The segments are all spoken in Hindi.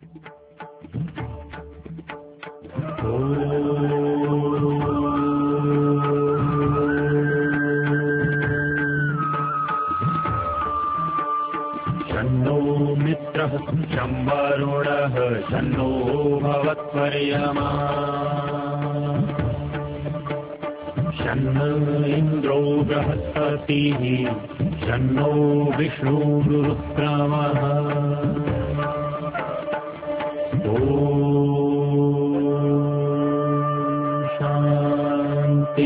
शन्नो मित्रः शं वरुणः शन्नो भवत्वर्यमा शन्न इन्द्रो बृहस्पतिः शन्नो विष्णुरुक्रमः शांति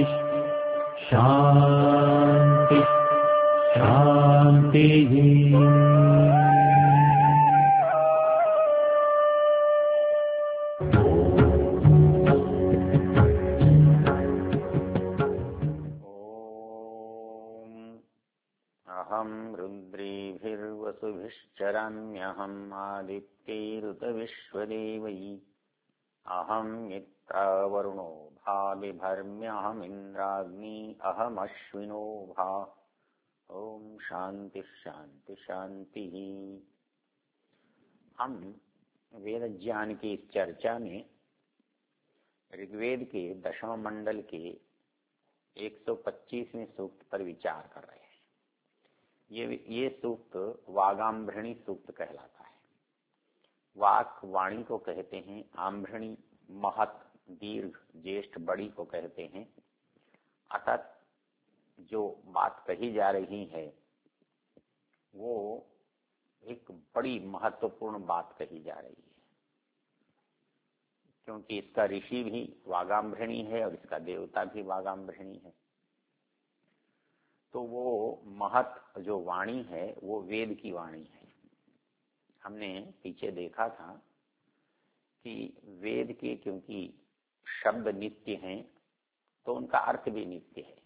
शांति शांति। अहं रुद्रीभिर्वसुभिश्चराम्यहम् आदित्यैरुतविश्वदेवैः अहं मित्रावरुणो भाविभर्म्यहमिन्द्राग्नी अहमश्विनो भा। ओम शांति शांति शांति। हम वेद ज्ञान की इस चर्चा में ऋग्वेद के 10वें मंडल के 125वें सूक्त पर विचार कर रहे हैं। ये सूक्त वागाम्भृणी सूक्त कहलाता है। वाक वाणी को कहते हैं, आम्भृणी महत दीर्घ ज्येष्ठ बड़ी को कहते हैं। अर्थात जो बात कही जा रही है वो एक बड़ी महत्वपूर्ण बात कही जा रही है, क्योंकि इसका ऋषि भी वागाम्भृणी है और इसका देवता भी वागाम्भृणी है। तो वो महत जो वाणी है वो वेद की वाणी है। हमने पीछे देखा था कि वेद के क्योंकि शब्द नित्य हैं तो उनका अर्थ भी नित्य है।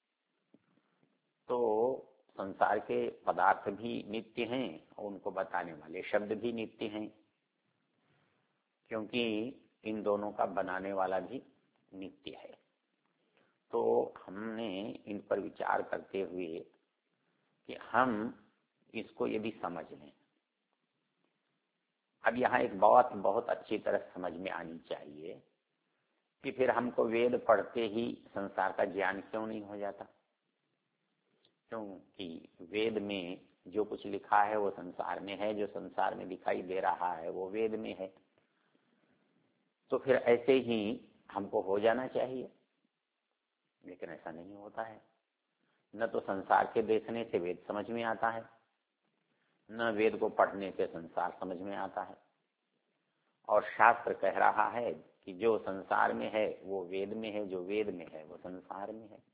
तो संसार के पदार्थ भी नित्य हैं और उनको बताने वाले शब्द भी नित्य हैं, क्योंकि इन दोनों का बनाने वाला भी नित्य है। तो हमने इन पर विचार करते हुए कि हम इसको यदि समझ लें, अब यहाँ एक बात बहुत अच्छी तरह समझ में आनी चाहिए कि फिर हमको वेद पढ़ते ही संसार का ज्ञान क्यों नहीं हो जाता। क्योंकि वेद में जो कुछ लिखा है वो संसार में है, जो संसार में दिखाई दे रहा है वो वेद में है। तो फिर ऐसे ही हमको हो जाना चाहिए, लेकिन ऐसा नहीं होता है। न तो संसार के देखने से वेद समझ में आता है, न वेद को पढ़ने से संसार समझ में आता है। और शास्त्र कह रहा है कि जो संसार में है वो वेद में है, जो वेद में है वो संसार में है।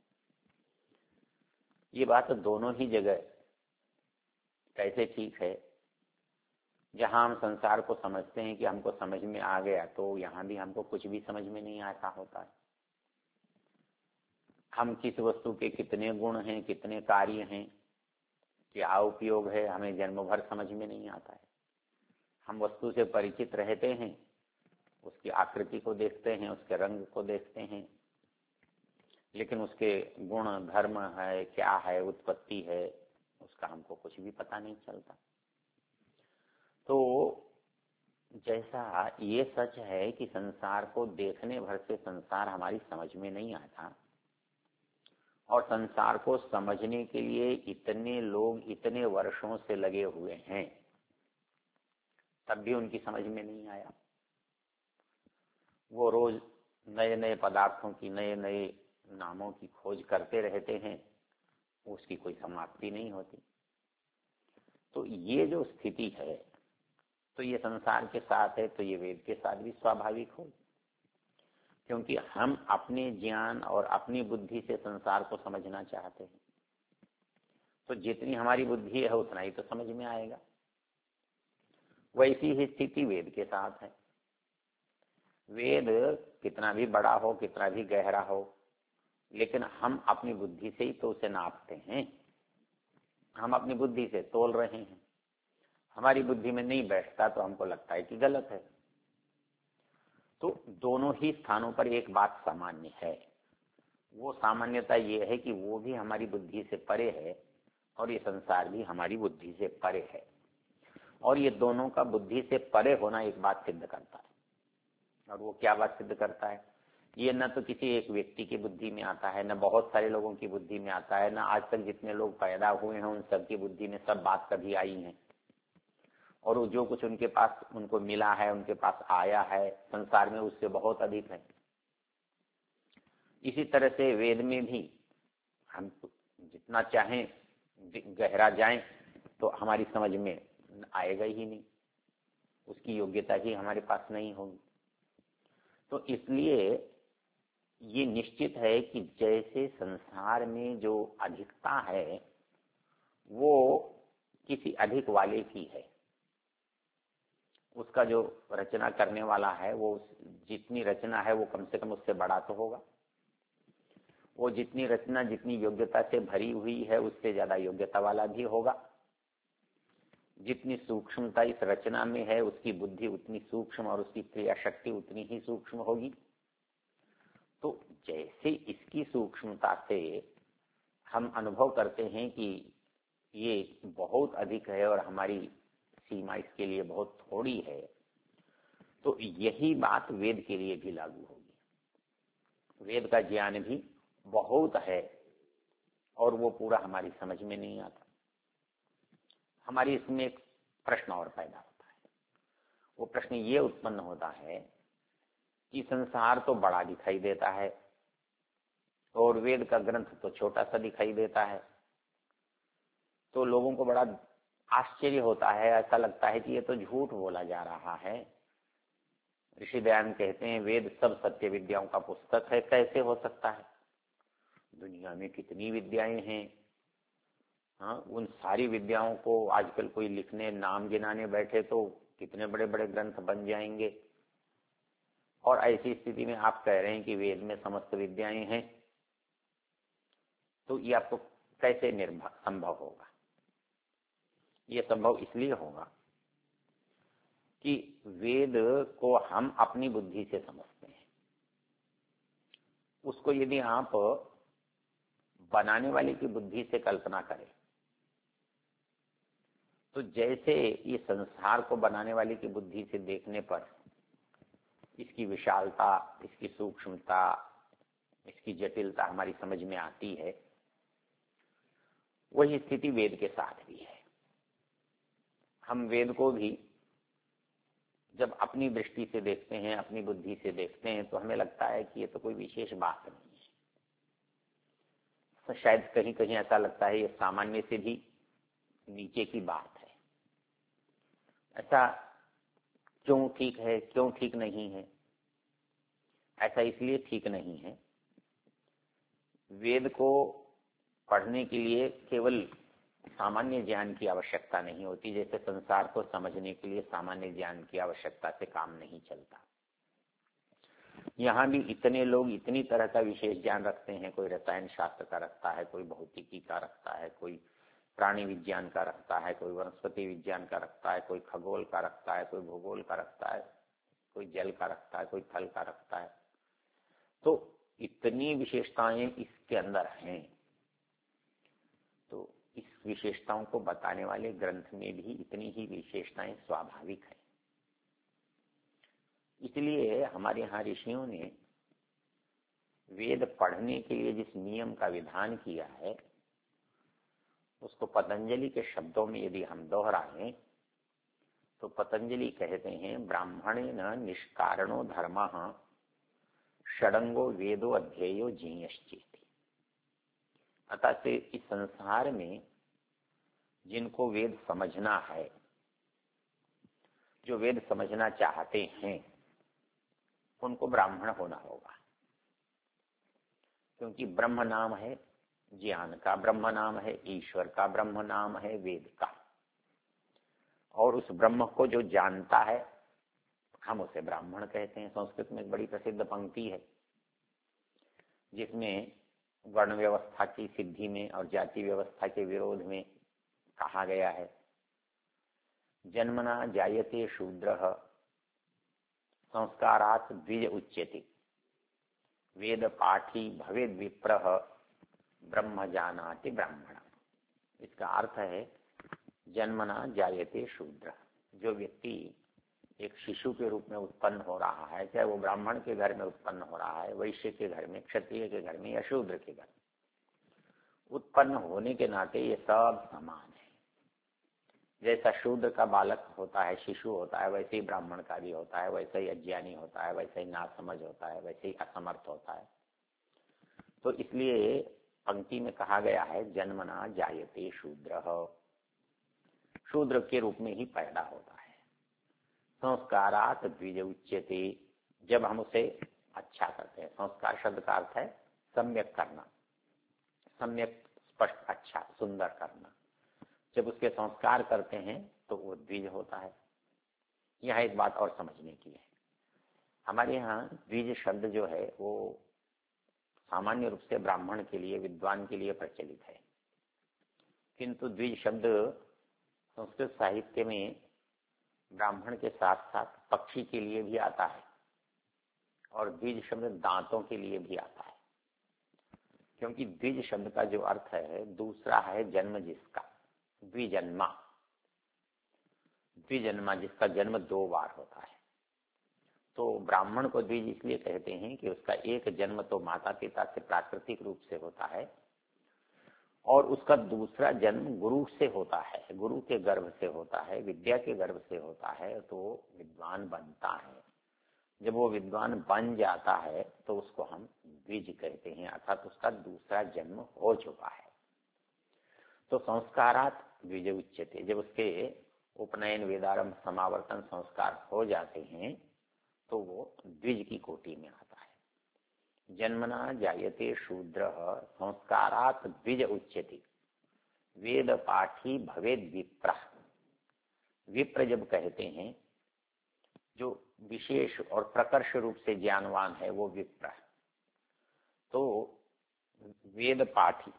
ये बात दोनों ही जगह कैसे ठीक है। जहां हम संसार को समझते हैं कि हमको समझ में आ गया, तो यहाँ भी हमको कुछ भी समझ में नहीं आता होता है। हम किस वस्तु के कितने गुण हैं, कितने कार्य हैं, क्या उपयोग है, हमें जन्म भर समझ में नहीं आता है। हम वस्तु से परिचित रहते हैं, उसकी आकृति को देखते हैं, उसके रंग को देखते हैं, लेकिन उसके गुण धर्म है, क्या है, उत्पत्ति है, उसका हमको कुछ भी पता नहीं चलता। तो जैसा ये सच है कि संसार को देखने भर से संसार हमारी समझ में नहीं आता, और संसार को समझने के लिए इतने लोग इतने वर्षों से लगे हुए हैं, तब भी उनकी समझ में नहीं आया। वो रोज नए नए पदार्थों की, नए नए नामों की खोज करते रहते हैं, उसकी कोई समाप्ति नहीं होती। तो ये जो स्थिति है, तो ये संसार के साथ है, तो ये वेद के साथ भी स्वाभाविक हो, क्योंकि हम अपने ज्ञान और अपनी बुद्धि से संसार को समझना चाहते हैं। तो जितनी हमारी बुद्धि है उतना ही तो समझ में आएगा। वैसी ही स्थिति वेद के साथ है। वेद कितना भी बड़ा हो, कितना भी गहरा हो, लेकिन हम अपनी बुद्धि से ही तो उसे नापते हैं। हम अपनी बुद्धि से तोल रहे हैं। हमारी बुद्धि में नहीं बैठता तो हमको लगता है कि गलत है। तो दोनों ही स्थानों पर एक बात सामान्य है। वो सामान्यता ये है कि वो भी हमारी बुद्धि से परे है और ये संसार भी हमारी बुद्धि से परे है। और ये दोनों का बुद्धि से परे होना एक बात सिद्ध करता है। और वो क्या बात सिद्ध करता है? ये न तो किसी एक व्यक्ति की बुद्धि में आता है, न बहुत सारे लोगों की बुद्धि में आता है, न आज तक जितने लोग पैदा हुए हैं उन सब की बुद्धि में सब बात कभी आई है। और वो जो कुछ उनके पास उनको मिला है, उनके पास आया है संसार में, उससे बहुत अधिक है। इसी तरह से वेद में भी हम जितना चाहें गहरा जाएं तो हमारी समझ में आएगा ही नहीं, उसकी योग्यता ही हमारे पास नहीं होगी। तो इसलिए ये निश्चित है कि जैसे संसार में जो अधिकता है वो किसी अधिक वाले की है, उसका जो रचना करने वाला है वो जितनी रचना है वो कम से कम उससे बड़ा तो होगा। वो जितनी रचना जितनी योग्यता से भरी हुई है उससे ज्यादा योग्यता वाला भी होगा। जितनी सूक्ष्मता इस रचना में है उसकी बुद्धि उतनी सूक्ष्म और उसकी क्रिया शक्ति उतनी ही सूक्ष्म होगी। तो जैसे इसकी सूक्ष्मता से हम अनुभव करते हैं कि ये बहुत अधिक है और हमारी सीमा इसके लिए बहुत थोड़ी है, तो यही बात वेद के लिए भी लागू होगी। वेद का ज्ञान भी बहुत है और वो पूरा हमारी समझ में नहीं आता। हमारी इसमें एक प्रश्न और पैदा होता है। वो प्रश्न ये उत्पन्न होता है कि संसार तो बड़ा दिखाई देता है और वेद का ग्रंथ तो छोटा सा दिखाई देता है। तो लोगों को बड़ा आश्चर्य होता है, ऐसा लगता है कि ये तो झूठ बोला जा रहा है। ऋषि दयानंद कहते हैं वेद सब सत्य विद्याओं का पुस्तक है, कैसे हो सकता है? दुनिया में कितनी विद्याएं हैं, हाँ, उन सारी विद्याओं को आजकल कोई लिखने नाम गिनाने बैठे तो कितने बड़े बड़े ग्रंथ बन जाएंगे। और ऐसी स्थिति में आप कह रहे हैं कि वेद में समस्त विद्याएं हैं, तो ये आपको कैसे संभव होगा? ये संभव इसलिए होगा कि वेद को हम अपनी बुद्धि से समझते हैं। उसको यदि आप बनाने वाले की बुद्धि से कल्पना करें तो जैसे ये संसार को बनाने वाले की बुद्धि से देखने पर इसकी विशालता, इसकी सूक्ष्मता, इसकी जटिलता हमारी समझ में आती है, वही स्थिति वेद के साथ भी है। हम वेद को भी जब अपनी दृष्टि से देखते हैं, अपनी बुद्धि से देखते हैं, तो हमें लगता है कि ये तो कोई विशेष बात नहीं है। तो शायद कहीं कहीं ऐसा लगता है ये सामान्य से भी नीचे की बात है। ऐसा क्यों ठीक है, क्यों ठीक नहीं है? ऐसा इसलिए ठीक नहीं है, वेद को पढ़ने के लिए केवल सामान्य ज्ञान की आवश्यकता नहीं होती। जैसे संसार को समझने के लिए सामान्य ज्ञान की आवश्यकता से काम नहीं चलता। यहाँ भी इतने लोग इतनी तरह का विशेष ज्ञान रखते हैं। कोई रसायन शास्त्र का रखता है, कोई भौतिकी का रखता है, कोई प्राणी विज्ञान का रखता है, कोई वनस्पति विज्ञान का रखता है, कोई खगोल का रखता है, कोई भूगोल का रखता है, कोई जल का रखता है, कोई थल का रखता है। तो इतनी विशेषताएं इसके अंदर हैं। तो इस विशेषताओं को बताने वाले ग्रंथ में भी इतनी ही विशेषताएं स्वाभाविक है। इसलिए हमारे यहाँ ऋषियों ने वेद पढ़ने के लिए जिस नियम का विधान किया है उसको पतंजलि के शब्दों में यदि हम दोहराएं तो पतंजलि कहते हैं ब्राह्मणेन निष्कारणो धर्मः षडंगो वेदो अध्येयो ज्ञेयश्चेति। अतः से इस संसार में जिनको वेद समझना है, जो वेद समझना चाहते हैं, उनको ब्राह्मण होना होगा। क्योंकि ब्रह्म नाम है ज्ञान का, ब्रह्म नाम है ईश्वर का, ब्रह्म नाम है वेद का। और उस ब्रह्म को जो जानता है हम उसे ब्राह्मण कहते हैं। संस्कृत में एक बड़ी प्रसिद्ध पंक्ति है जिसमें वर्ण व्यवस्था की सिद्धि में और जाति व्यवस्था के विरोध में कहा गया है, जन्मना जायते शूद्रः संस्कारात् द्विज उच्यते वेद पाठी भवेद विप्रः ब्रह्म जानाति ब्राह्मण। इसका अर्थ है जन्मना जायते शूद्र, जो व्यक्ति एक शिशु के रूप में उत्पन्न हो रहा है, चाहे वो ब्राह्मण के घर में उत्पन्न हो रहा है, वैश्य के घर में, क्षत्रिय के घर में या शूद्र के घर में, उत्पन्न होने के नाते ये सब समान है। जैसा शूद्र का बालक होता है, शिशु होता है, वैसे ही ब्राह्मण का भी होता है, वैसे ही अज्ञानी होता है, वैसे ही नासमझ होता है, वैसे ही असमर्थ होता है। तो इसलिए पंक्ति में कहा गया है जन्मना जायते शूद्र, शूद्र के रूप में ही पैदा होता है। संस्कारात द्विज उच्यते, जब हम उसे अच्छा करते हैं, संस्कार शब्द का अर्थ है सम्यक करना, सम्यक स्पष्ट अच्छा सुंदर करना। जब उसके संस्कार करते हैं तो वो द्विज होता है। यहाँ एक बात और समझने की है, हमारे यहाँ द्विज शब्द जो है वो सामान्य रूप से ब्राह्मण के लिए, विद्वान के लिए प्रचलित है, किंतु द्विज शब्द संस्कृत साहित्य में ब्राह्मण के साथ साथ पक्षी के लिए भी आता है, और द्विज शब्द दांतों के लिए भी आता है, क्योंकि द्विज शब्द का जो अर्थ है दूसरा है जन्म जिसका, द्विजन्मा, द्विजन्मा जिसका जन्म 2 बार होता है। तो ब्राह्मण को द्विज इसलिए कहते हैं कि उसका एक जन्म तो माता पिता से प्राकृतिक रूप से होता है, और उसका दूसरा जन्म गुरु से होता है, गुरु के गर्भ से होता है, विद्या के गर्भ से होता है, तो विद्वान बनता है। जब वो विद्वान बन जाता है तो उसको हम द्विज कहते हैं, अर्थात उसका दूसरा जन्म हो चुका है। तो संस्कारात द्विज उच्यते, जब उसके उपनयन, वेदारंभ, समावर्तन संस्कार हो जाते हैं तो वो द्विज की कोटि में आता है। जन्मना जायते शूद्र संस्कारात द्विज उच्यते, वेद पाठी भवेद विप्र, विप्र जब कहते हैं जो विशेष और प्रकर्ष रूप से ज्ञानवान है वो विप्र है। तो वेद पाठी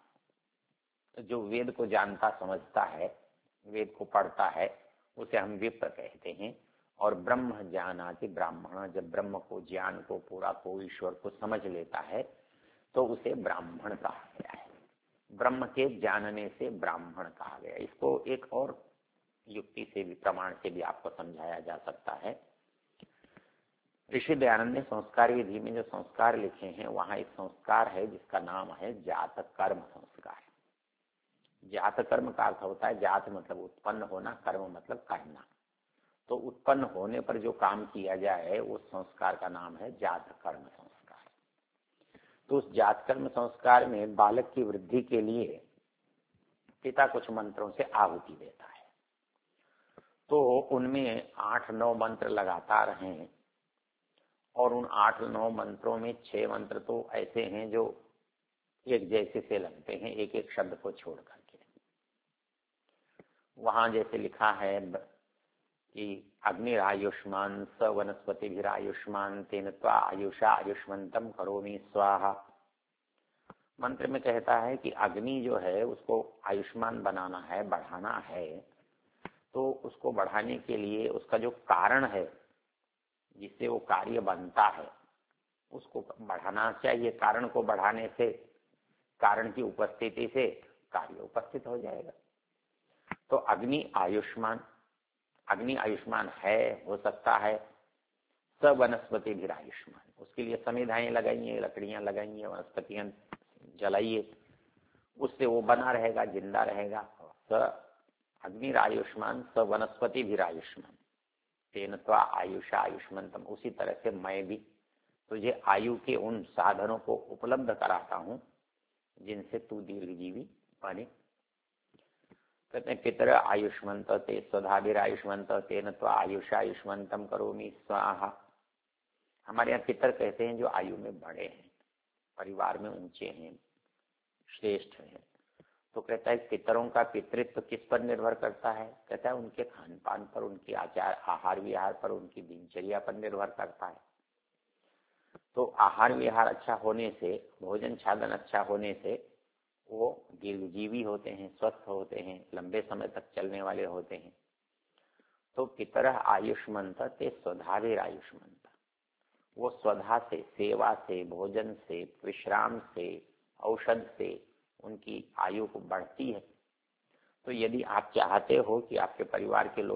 जो वेद को जानता समझता है, वेद को पढ़ता है, उसे हम विप्र कहते हैं। और ब्रह्म ज्ञानाति ब्राह्मण, जब ब्रह्म को, ज्ञान को, पूरा को, ईश्वर को समझ लेता है तो उसे ब्राह्मण कहा गया है। ब्रह्म के जानने से ब्राह्मण कहा गया। इसको एक और युक्ति से भी, प्रमाण से भी आपको समझाया जा सकता है। ऋषि दयानंद ने संस्कार विधि में जो संस्कार लिखे हैं वहां एक संस्कार है जिसका नाम है जात कर्म संस्कार। जात कर्म का अर्थ होता है, जात मतलब उत्पन्न होना, कर्म मतलब करना। तो उत्पन्न होने पर जो काम किया जाए उस संस्कार का नाम है जात कर्म संस्कार। तो उस जात कर्म संस्कार में बालक की वृद्धि के लिए पिता कुछ मंत्रों से आहुति देता है। तो उनमें 8-9 मंत्र लगातार हैं, और उन 8-9 मंत्रों में 6 मंत्र तो ऐसे हैं जो एक जैसे से लगते हैं, एक एक शब्द को छोड़ करके। वहां जैसे लिखा है कि अग्निरायुष्मान स वनस्पतिभिरायुष्मान तेन त्वा आयुषा आयुष्मंतम करोमि स्वाहा। मंत्र में कहता है कि अग्नि जो है उसको आयुष्मान बनाना है, बढ़ाना है। तो उसको बढ़ाने के लिए उसका जो कारण है जिससे वो कार्य बनता है उसको बढ़ाना चाहिए। कारण को बढ़ाने से, कारण की उपस्थिति से कार्य उपस्थित हो जाएगा। तो अग्नि आयुष्मान है, हो सकता है। सब वनस्पति भी आयुष्मान, उसके लिए समिधाएं लगाइए, लकड़ियां लगाइए, वनस्पतियां जलाइए, उससे वो बना रहेगा, जिंदा रहेगा। स अग्नि आयुष्मान स वनस्पति भी आयुष्मान तेन त्वा आयुषा आयुष्मंतम। उसी तरह से मैं भी तुझे आयु के उन साधनों को उपलब्ध कराता हूं जिनसे तू दीर्घजीवी बने। कहते हैं पितर आयुष्मंत ते स्वधाभिर आयुष्मंत तेन त्वा आयुषा आयुष्मंतम करोमि स्वाहा। हमारे यहाँ पितर कहते हैं जो आयु में बड़े हैं, परिवार में ऊंचे हैं, श्रेष्ठ हैं। तो कहता है पितरों का पितृत्व किस पर निर्भर करता है? कहता है उनके खान पान पर, उनके आहार विहार पर, उनकी दिनचर्या पर निर्भर करता है। तो आहार विहार अच्छा होने से, भोजन छादन अच्छा होने से वो दीर्घजीवी होते हैं, स्वस्थ होते हैं, लंबे समय तक चलने वाले होते हैं। तो पितर आयुष्मंत ते स्वधाभिर आयुष्मंत, वो स्वधा से, सेवा से, भोजन से, विश्राम से, औषध से उनकी आयु को बढ़ती है। तो यदि आप चाहते हो कि आपके परिवार के लोग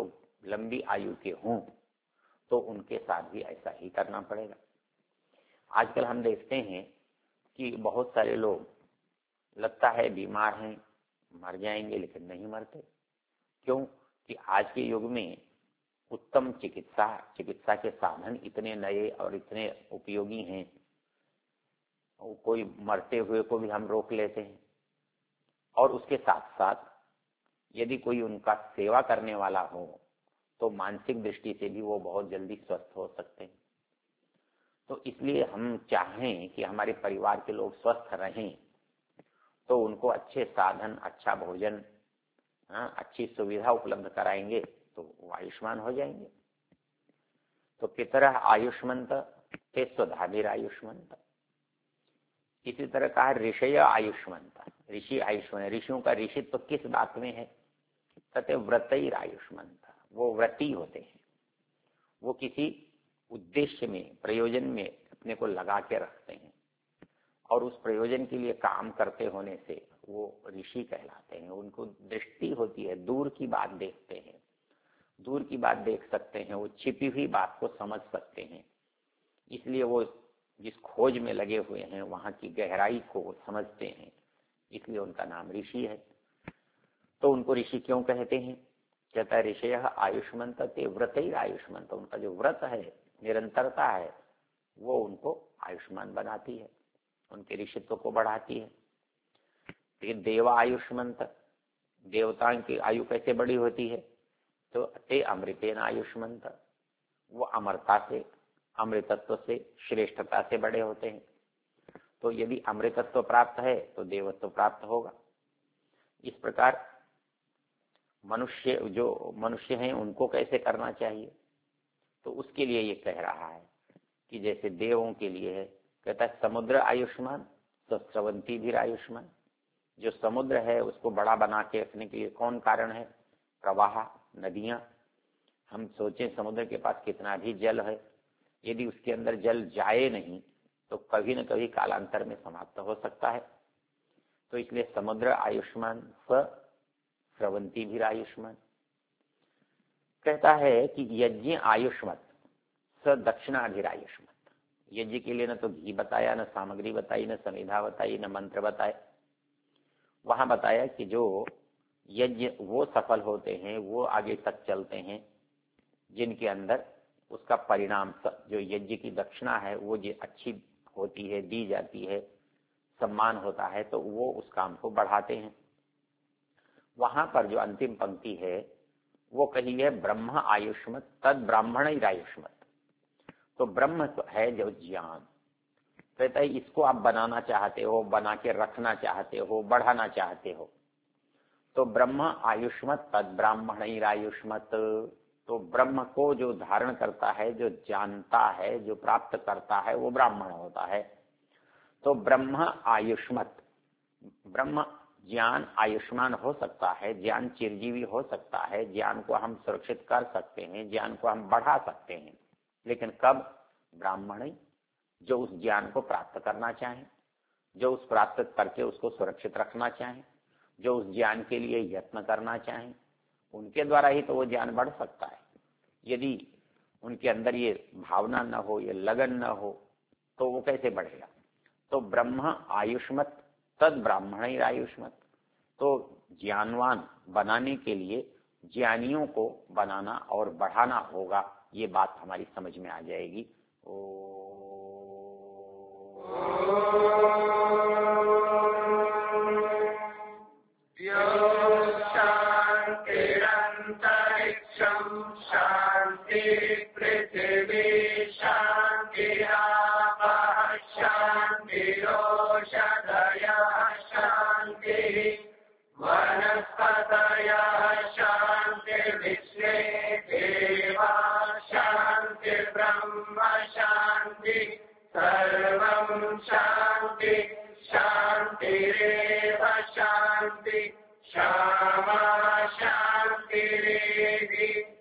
लंबी आयु के हों तो उनके साथ भी ऐसा ही करना पड़ेगा। आजकल हम देखते हैं कि बहुत सारे लोग लगता है बीमार हैं, मर जाएंगे, लेकिन नहीं मरते। क्यों? कि आज के युग में उत्तम चिकित्सा के साधन इतने नए और इतने उपयोगी हैं, कोई मरते हुए को भी हम रोक लेते हैं, और उसके साथ साथ यदि कोई उनका सेवा करने वाला हो तो मानसिक दृष्टि से भी वो बहुत जल्दी स्वस्थ हो सकते हैं। तो इसलिए हम चाहें कि हमारे परिवार के लोग स्वस्थ रहें तो उनको अच्छे साधन, अच्छा भोजन, अच्छी सुविधा उपलब्ध कराएंगे तो वो आयुष्मान हो जाएंगे। तो पितरः आयुष्मंत ते स्वधाभिर आयुष्मंत। इसी तरह कहा ऋषय आयुष्मंत, ऋषि आयुष्मान। ऋषियों का ऋषित्व तो किस बात में है? कहते व्रतैर आयुष्मंत, वो व्रती होते हैं, वो किसी उद्देश्य में, प्रयोजन में अपने को लगा के रखते हैं और उस प्रयोजन के लिए काम करते होने से वो ऋषि कहलाते हैं। उनको दृष्टि होती है, दूर की बात देखते हैं, दूर की बात देख सकते हैं, वो छिपी हुई बात को समझ सकते हैं। इसलिए वो जिस खोज में लगे हुए हैं वहां की गहराई को वो समझते हैं, इसलिए उनका नाम ऋषि है। तो उनको ऋषि क्यों कहते हैं? कहता है ऋषयः आयुष्मंत ते व्रतैर आयुष्मंत। उनका जो व्रत है, निरंतरता है, वो उनको आयुष्मान बनाती है, उनके ऋषित्व को बढ़ाती है। देव आयुष्मंत, देवताओं की आयु कैसे बड़ी होती है? तो ते अमृतेन आयुष्मंत, वो अमरता से, अमृतत्व से, श्रेष्ठता से बड़े होते हैं। तो यदि अमृतत्व प्राप्त है तो देवत्व प्राप्त होगा। इस प्रकार मनुष्य हैं उनको कैसे करना चाहिए? तो उसके लिए ये कह रहा है कि जैसे देवों के लिए है, कहता है समुद्र आयुष्मान तो स्रवंती भी आयुष्मान। जो समुद्र है उसको बड़ा बना के रखने के लिए कौन कारण है? प्रवाह, नदियां। हम सोचें समुद्र के पास कितना भी जल है, यदि उसके अंदर जल जाए नहीं तो कभी न कभी कालांतर में समाप्त हो सकता है। तो इसलिए समुद्र आयुष्मान स्रवंती भी आयुष्मान। कहता है कि यज्ञ आयुष्मत स दक्षिणाधिरायुष्मत। यज्ञ के लिए न तो घी बताया, न सामग्री बताई, न संविधा बताई, न मंत्र बताए। वहां बताया कि जो यज्ञ वो सफल होते हैं, वो आगे तक चलते हैं जिनके अंदर उसका परिणाम, जो यज्ञ की दक्षिणा है वो जो अच्छी होती है, दी जाती है, सम्मान होता है, तो वो उस काम को बढ़ाते हैं। वहां पर जो अंतिम पंक्ति है वो कही है ब्रह्म आयुष्मत तद ब्राह्मण आयुष्मत। तो ब्रह्म है जो ज्ञान, कहता है इसको आप बनाना चाहते हो, बना के रखना चाहते हो, बढ़ाना चाहते हो, तो ब्रह्म आयुष्मत तद ब्राह्मण आयुष्मत। तो ब्रह्म को जो धारण करता है, जो जानता है, जो प्राप्त करता है, वो ब्राह्मण होता है। तो ब्रह्म आयुष्मत, ब्रह्म ज्ञान आयुष्मान हो सकता है, ज्ञान चिरजीवी हो सकता है, ज्ञान को हम सुरक्षित कर सकते हैं, ज्ञान को हम बढ़ा सकते हैं, लेकिन कब? ब्राह्मण जो उस ज्ञान को प्राप्त करना चाहें, जो उस प्राप्त करके उसको सुरक्षित रखना चाहें, जो उस ज्ञान के लिए यत्न करना चाहें, उनके द्वारा ही तो वो ज्ञान बढ़ सकता है। यदि उनके अंदर ये भावना न हो, ये लगन न हो, तो वो कैसे बढ़ेगा? तो ब्रह्म आयुष्मत तद ब्राह्मण आयुष्मत। तो ज्ञानवान बनाने के लिए ज्ञानियों को बनाना और बढ़ाना होगा, ये बात हमारी समझ में आ जाएगी। शांति पृथ्वी शांति आपः शांतिरोषधयः शांति वनस्पतयः शांति विश्वे देवा शांति ब्रह्म शांति सर्वं शांति शांतिरेव शांति क्षमा शांतिरेधि